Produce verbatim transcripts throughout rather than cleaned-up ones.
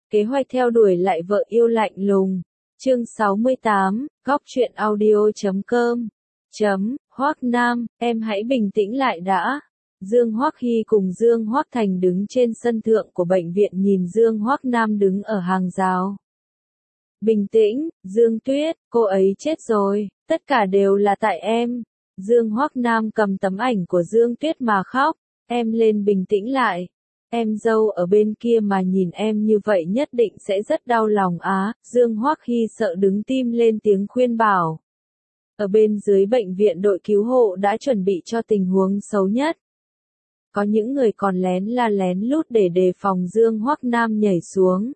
Kế hoạch theo đuổi lại vợ yêu lạnh lùng. Chương sáu mươi tám, góc truyện audio chấm com. Chấm, Hoắc Nam, em hãy bình tĩnh lại đã. Dương Hoắc Hy cùng Dương Hoắc Thành đứng trên sân thượng của bệnh viện nhìn Dương Hoắc Nam đứng ở hàng rào. Bình tĩnh, Dương Tuyết, cô ấy chết rồi, tất cả đều là tại em. Dương Hoắc Nam cầm tấm ảnh của Dương Tuyết mà khóc, em lên bình tĩnh lại. Em dâu ở bên kia mà nhìn em như vậy nhất định sẽ rất đau lòng á, Dương Hoắc Hy sợ đứng tim lên tiếng khuyên bảo. Ở bên dưới bệnh viện đội cứu hộ đã chuẩn bị cho tình huống xấu nhất. Có những người còn lén la lén lút để đề phòng Dương Hoắc Nam nhảy xuống.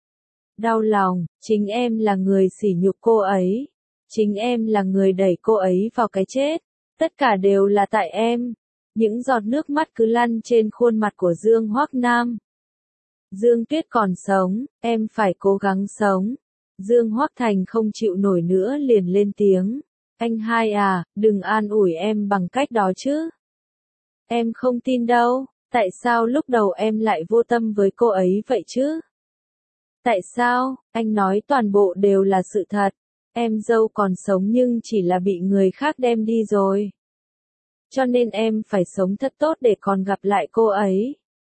Đau lòng, chính em là người sỉ nhục cô ấy. Chính em là người đẩy cô ấy vào cái chết. Tất cả đều là tại em. Những giọt nước mắt cứ lăn trên khuôn mặt của Dương Hoắc Nam. Dương Tuyết còn sống, em phải cố gắng sống. Dương Hoắc Thành không chịu nổi nữa liền lên tiếng. Anh hai à, đừng an ủi em bằng cách đó chứ. Em không tin đâu, tại sao lúc đầu em lại vô tâm với cô ấy vậy chứ? Tại sao, anh nói toàn bộ đều là sự thật. Em dâu còn sống nhưng chỉ là bị người khác đem đi rồi. Cho nên em phải sống thật tốt để còn gặp lại cô ấy.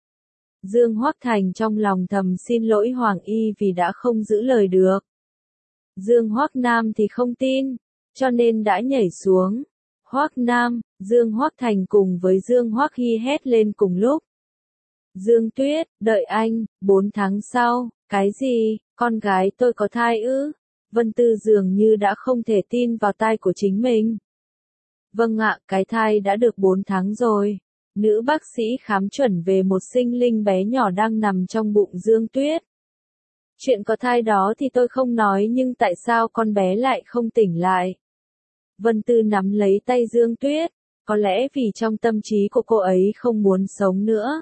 Dương Hoắc Thành trong lòng thầm xin lỗi Hoàng Y vì đã không giữ lời được. Dương Hoắc Nam thì không tin, cho nên đã nhảy xuống. Hoắc Nam, Dương Hoắc Thành cùng với Dương Hoắc Hy hét lên cùng lúc. Dương Tuyết, đợi anh, bốn tháng sau, cái gì, con gái tôi có thai ư? Vân Tư dường như đã không thể tin vào tai của chính mình. Vâng ạ, cái thai đã được bốn tháng rồi. Nữ bác sĩ khám chuẩn về một sinh linh bé nhỏ đang nằm trong bụng Dương Tuyết. Chuyện có thai đó thì tôi không nói nhưng tại sao con bé lại không tỉnh lại? Vân Tư nắm lấy tay Dương Tuyết, có lẽ vì trong tâm trí của cô ấy không muốn sống nữa.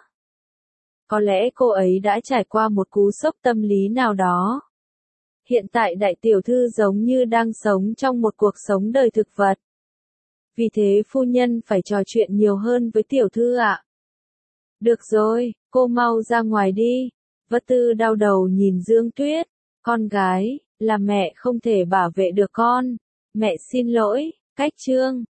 Có lẽ cô ấy đã trải qua một cú sốc tâm lý nào đó. Hiện tại đại tiểu thư giống như đang sống trong một cuộc sống đời thực vật. Vì thế phu nhân phải trò chuyện nhiều hơn với tiểu thư ạ. Được rồi, cô mau ra ngoài đi. Vân Tư đau đầu nhìn Dương Tuyết. Con gái, là mẹ không thể bảo vệ được con. Mẹ xin lỗi, cách chương.